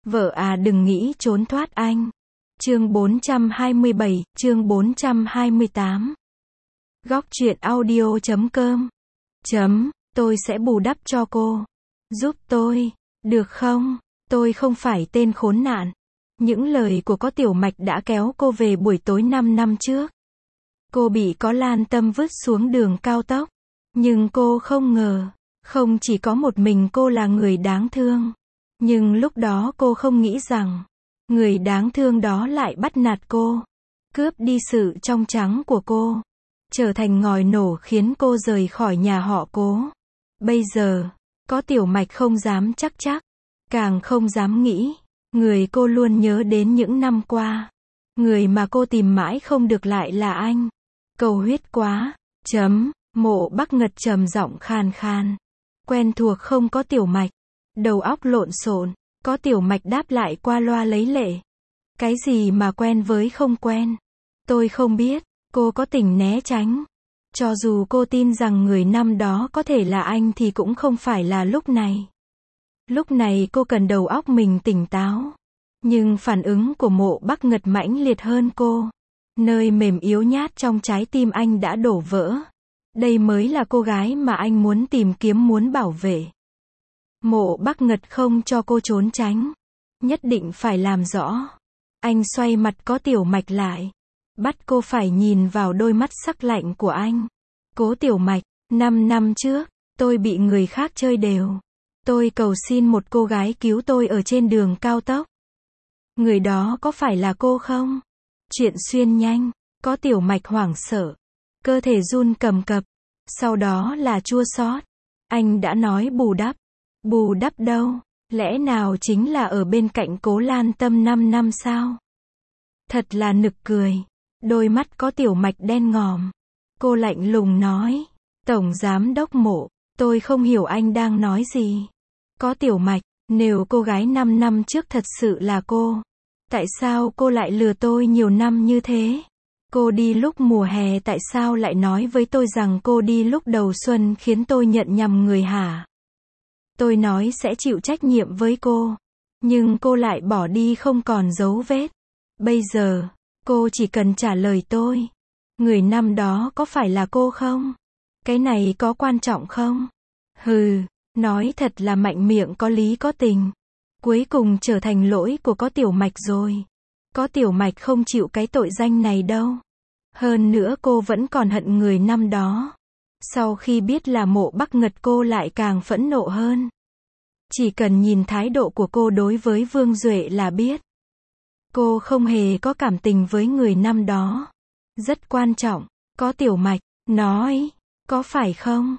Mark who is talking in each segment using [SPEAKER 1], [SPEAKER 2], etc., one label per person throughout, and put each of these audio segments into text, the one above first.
[SPEAKER 1] Vợ à đừng nghĩ trốn thoát anh. Chương 427, chương 428. Góc truyện audio.com. Tôi sẽ bù đắp cho cô. Giúp tôi, được không? Tôi không phải tên khốn nạn. Những lời của có Tiểu Mạch đã kéo cô về buổi tối 5 năm trước. Cô bị có Lan Tâm vứt xuống đường cao tốc. Nhưng cô không ngờ, không chỉ có một mình cô là người đáng thương. Nhưng lúc đó cô không nghĩ rằng, người đáng thương đó lại bắt nạt cô, cướp đi sự trong trắng của cô, trở thành ngòi nổ khiến cô rời khỏi nhà họ Cố. Bây giờ, có Tiểu Mạch không dám chắc, càng không dám nghĩ, người cô luôn nhớ đến những năm qua. Người mà cô tìm mãi không được lại là anh. Cầu huyết quá. Mộ Bắc Ngật trầm giọng khan khan. Quen thuộc không có Tiểu Mạch. Đầu óc lộn xộn, có Tiểu Mạch đáp lại qua loa lấy lệ. Cái gì mà quen với không quen? Tôi không biết, cô có tình né tránh. Cho dù cô tin rằng người năm đó có thể là anh thì cũng không phải là lúc này. Lúc này cô cần đầu óc mình tỉnh táo. Nhưng phản ứng của Mộ Bắc Ngật mãnh liệt hơn cô. Nơi mềm yếu nhát trong trái tim anh đã đổ vỡ. Đây mới là cô gái mà anh muốn tìm kiếm, muốn bảo vệ. Mộ Bắc Ngật không cho cô trốn tránh. Nhất định phải làm rõ. Anh xoay mặt có Tiểu Mạch lại. Bắt cô phải nhìn vào đôi mắt sắc lạnh của anh. Cố Tiểu Mạch, 5 năm trước, tôi bị người khác chơi đều. Tôi cầu xin một cô gái cứu tôi ở trên đường cao tốc. Người đó có phải là cô không? Chuyện xuyên nhanh, có Tiểu Mạch hoảng sợ. Cơ thể run cầm cập. Sau đó là chua xót. Anh đã nói bù đắp. Bù đắp đâu? Lẽ nào chính là ở bên cạnh Cố Lan Tâm 5 năm sao? Thật là nực cười. Đôi mắt có Tiểu Mạch đen ngòm. Cô lạnh lùng nói. Tổng Giám Đốc Mộ, tôi không hiểu anh đang nói gì. Có Tiểu Mạch, nếu cô gái 5 năm trước thật sự là cô, tại sao cô lại lừa tôi nhiều năm như thế? Cô đi lúc mùa hè tại sao lại nói với tôi rằng cô đi lúc đầu xuân khiến tôi nhận nhầm người hả? Tôi nói sẽ chịu trách nhiệm với cô. Nhưng cô lại bỏ đi không còn dấu vết. Bây giờ, cô chỉ cần trả lời tôi. Người năm đó có phải là cô không? Cái này có quan trọng không? Hừ, nói thật là mạnh miệng có lý có tình. Cuối cùng trở thành lỗi của có Tiểu Mạch rồi. Có Tiểu Mạch không chịu cái tội danh này đâu. Hơn nữa cô vẫn còn hận người năm đó. Sau khi biết là Mộ Bắc Ngật cô lại càng phẫn nộ hơn. Chỉ cần nhìn thái độ của cô đối với Vương Duệ là biết. Cô không hề có cảm tình với người năm đó. Rất quan trọng, có Tiểu Mạch, nói, có phải không?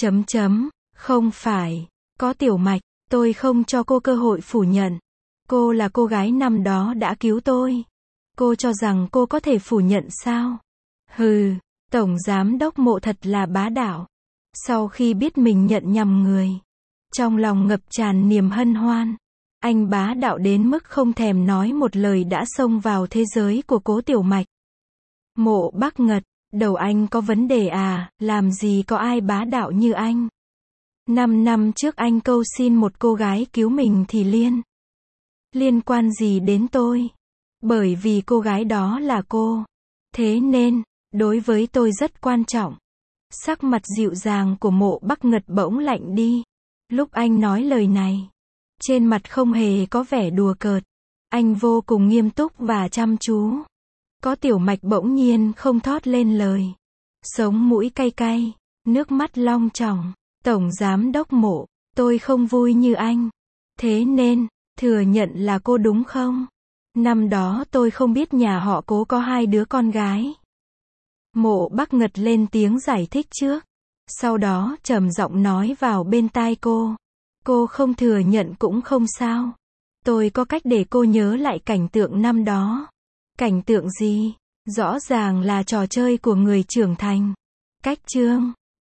[SPEAKER 1] Không phải, có Tiểu Mạch, tôi không cho cô cơ hội phủ nhận. Cô là cô gái năm đó đã cứu tôi. Cô cho rằng cô có thể phủ nhận sao? Hừ, Tổng Giám Đốc Mộ thật là bá đạo. Sau khi biết mình nhận nhầm người, trong lòng ngập tràn niềm hân hoan. Anh bá đạo đến mức không thèm nói một lời đã xông vào thế giới của Cố Tiểu Mạch. Mộ Bắc Ngật, đầu anh có vấn đề à, làm gì có ai bá đạo như anh. 5 năm trước anh cầu xin một cô gái cứu mình thì liên quan gì đến tôi? Bởi vì cô gái đó là cô. Thế nên, đối với tôi rất quan trọng. Sắc mặt dịu dàng của Mộ Bắc Ngật bỗng lạnh đi. Lúc anh nói lời này, trên mặt không hề có vẻ đùa cợt. Anh vô cùng nghiêm túc và chăm chú. Có Tiểu Mạch bỗng nhiên không thốt lên lời. Sống mũi cay cay, nước mắt long tròng. Tổng Giám Đốc Mộ, tôi không vui như anh. Thế nên, thừa nhận là cô đúng không? Năm đó tôi không biết nhà họ Cố có 2 đứa con gái. Mộ Bắc Ngật lên tiếng giải thích trước. Sau đó trầm giọng nói vào bên tai cô. Cô không thừa nhận cũng không sao. Tôi có cách để cô nhớ lại cảnh tượng năm đó. Cảnh tượng gì? Rõ ràng là trò chơi của người trưởng thành. Cách chương